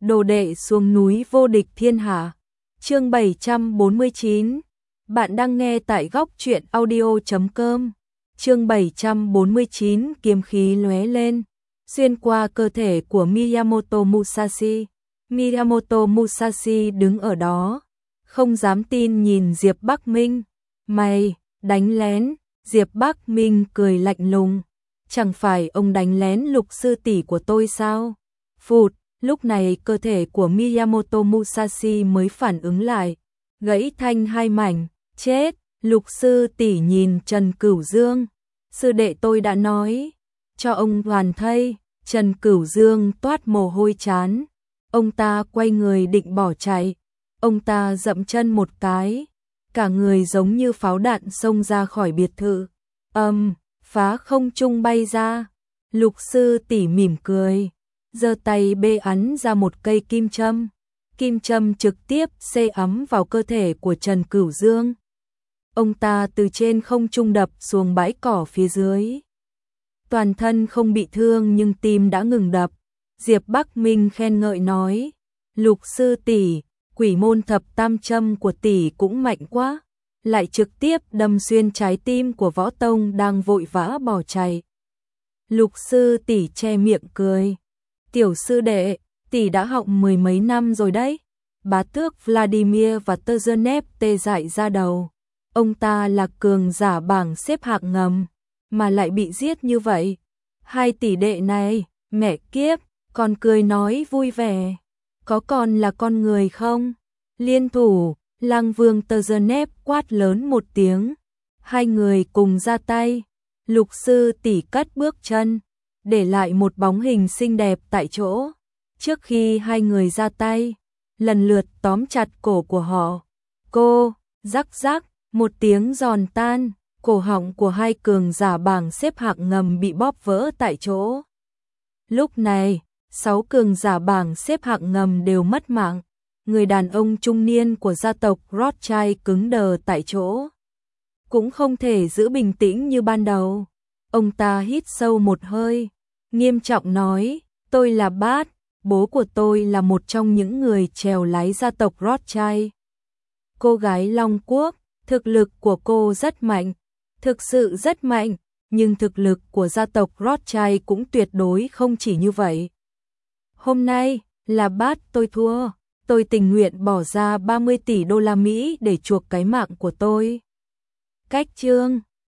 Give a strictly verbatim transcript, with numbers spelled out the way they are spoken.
đồ đệ xuống núi vô địch thiên hạ. Chương bảy trăm bốn mươi chín. Bạn đang nghe tại góc truyện audio chấm com. Chương bảy trăm bốn mươi chín, kiếm khí lóe lên, xuyên qua cơ thể của Miyamoto Musashi. Miyamoto Musashi đứng ở đó, không dám tin nhìn Diệp Bắc Minh. Mày, đánh lén? Diệp Bắc Minh cười lạnh lùng. Chẳng phải ông đánh lén Lục sư tỷ của tôi sao? Phụt, lúc này cơ thể của Miyamoto Musashi mới phản ứng lại, gãy thành hai mảnh. Chết, Lục sư tỷ nhìn Trần Cửu Dương. Sư đệ tôi đã nói, cho ông hoàn thây. Trần Cửu Dương toát mồ hôi chán. Ông ta quay người định bỏ chạy. Ông ta dậm chân một cái, cả người giống như pháo đạn xông ra khỏi biệt thự. Âm, um, phá không trung bay ra. Lục sư tỷ mỉm cười, giơ tay bê ấn ra một cây kim châm. Kim châm trực tiếp xê ấm vào cơ thể của Trần Cửu Dương. Ông ta từ trên không trung đập xuống bãi cỏ phía dưới. Toàn thân không bị thương nhưng tim đã ngừng đập. Diệp Bắc Minh khen ngợi nói, Lục sư tỷ, quỷ môn thập tam châm của tỷ cũng mạnh quá, lại trực tiếp đâm xuyên trái tim của Võ Tông đang vội vã bỏ chạy. Lục sư tỷ che miệng cười, tiểu sư đệ, tỷ đã học mười mấy năm rồi đấy. Bá tước Vladimir và Turgenev tê dại ra đầu. Ông ta là cường giả bảng xếp hạng ngầm, mà lại bị giết như vậy. Hai tỷ đệ này, mẹ kiếp, còn cười nói vui vẻ. Có còn là con người không? Liên thủ, Lang Vương Turgenev quát lớn một tiếng. Hai người cùng ra tay. Lục sư tỷ cất bước chân, để lại một bóng hình xinh đẹp tại chỗ. Trước khi hai người ra tay, lần lượt tóm chặt cổ của họ. Cô, rắc rắc, một tiếng giòn tan, cổ họng của hai cường giả bảng xếp hạng ngầm bị bóp vỡ tại chỗ. Lúc này, sáu cường giả bảng xếp hạng ngầm đều mất mạng. Người đàn ông trung niên của gia tộc Rothschild cứng đờ tại chỗ, cũng không thể giữ bình tĩnh như ban đầu. Ông ta hít sâu một hơi, nghiêm trọng nói, tôi là Bát, bố của tôi là một trong những người chèo lái gia tộc Rothschild. Cô gái Long Quốc, thực lực của cô rất mạnh, thực sự rất mạnh, nhưng thực lực của gia tộc Rothschild cũng tuyệt đối không chỉ như vậy. Hôm nay, là Bát tôi thua, tôi tình nguyện bỏ ra ba mươi tỷ đô la Mỹ để chuộc cái mạng của tôi. Cách chương